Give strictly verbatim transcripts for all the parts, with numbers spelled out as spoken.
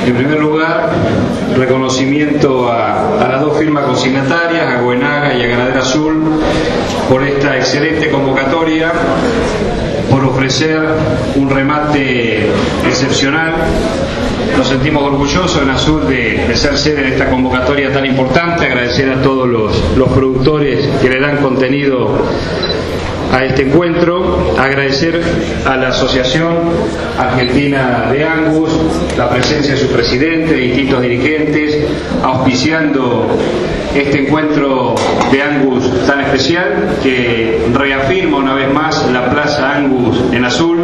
En primer lugar, reconocimiento a, a las dos firmas consignatarias, a Goenaga y a Ganadera Azul, por esta excelente convocatoria, por ofrecer un remate excepcional. Nos sentimos orgullosos en Azul de, de ser sede de esta convocatoria tan importante. Agradecer a todos los, los productores que le dan contenido a este encuentro, agradecer a la Asociación Argentina de Angus la presencia de su presidente, de distintos dirigentes, auspiciando este encuentro de Angus tan especial, que reafirma una vez más la Plaza Angus en Azul,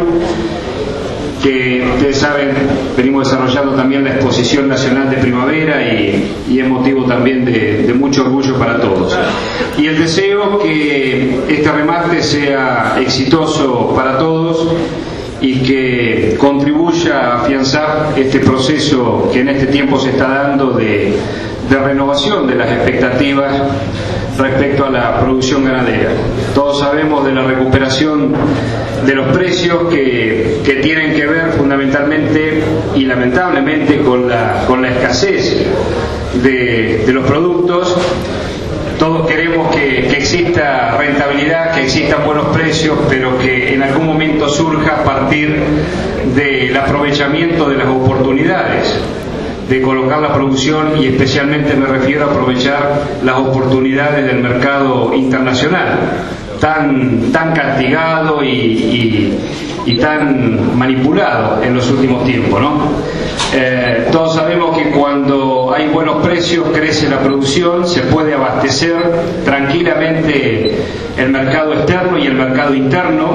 que ustedes saben, venimos desarrollando también la exposición nacional de primavera y, y es motivo también de, de mucho orgullo para todos. Y el deseo que este remate sea exitoso para todos y que contribuya a afianzar este proceso que en este tiempo se está dando de, de renovación de las expectativas respecto a la producción ganadera. Todos sabemos de la recuperación de los precios que, que tienen que ver fundamentalmente y lamentablemente con la, con la escasez de, de los productos. Todos queremos que, que exista rentabilidad, que existan buenos precios, pero que en algún momento surja a partir del aprovechamiento de las oportunidades de colocar la producción, y especialmente me refiero a aprovechar las oportunidades del mercado internacional, tan, tan castigado y, y, y tan manipulado en los últimos tiempos, ¿no? Eh, todos sabemos que cuando hay buenos precios crece la producción, se puede abastecer tranquilamente el mercado externo y el mercado interno.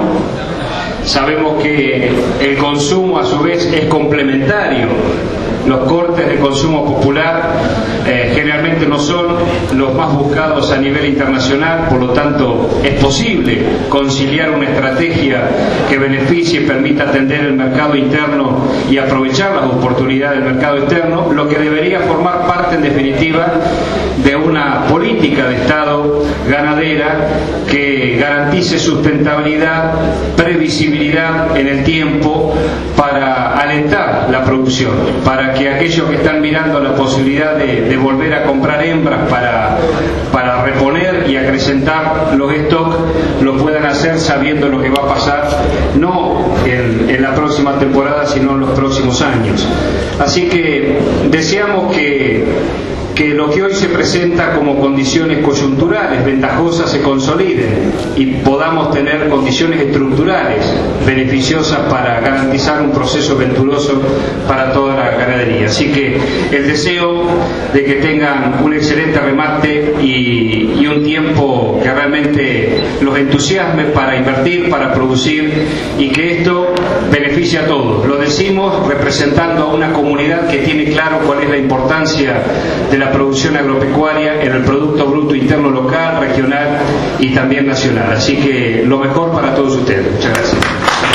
Sabemos que el consumo a su vez es complementario. Los cortes de consumo popular eh, generalmente no son los más buscados a nivel internacional, por lo tanto es posible conciliar una estrategia que beneficie y permita atender el mercado interno y aprovechar las oportunidades del mercado externo, lo que debería formar parte en definitiva de una política de Estado ganadera que garantice sustentabilidad, previsibilidad en el tiempo para alentar la producción, para que aquellos que están mirando la posibilidad de, de volver a comprar hembras para, para reponer y acrecentar los stocks, lo puedan hacer sabiendo lo que va a pasar, no en, en la próxima temporada, sino en los próximos años. Así que deseamos que que lo que hoy se presenta como condiciones coyunturales ventajosas se consoliden y podamos tener condiciones estructurales beneficiosas para garantizar un proceso venturoso para toda la ganadería. Así que el deseo de que tengan un excelente remate y, y un tiempo que realmente los entusiasme para invertir, para producir, y que esto beneficie a todos. Lo decimos representando a una comunidad que tiene claro cuál es la importancia de la producción agropecuaria en el Producto Bruto Interno local, regional y también nacional. Así que lo mejor para todos ustedes. Muchas gracias.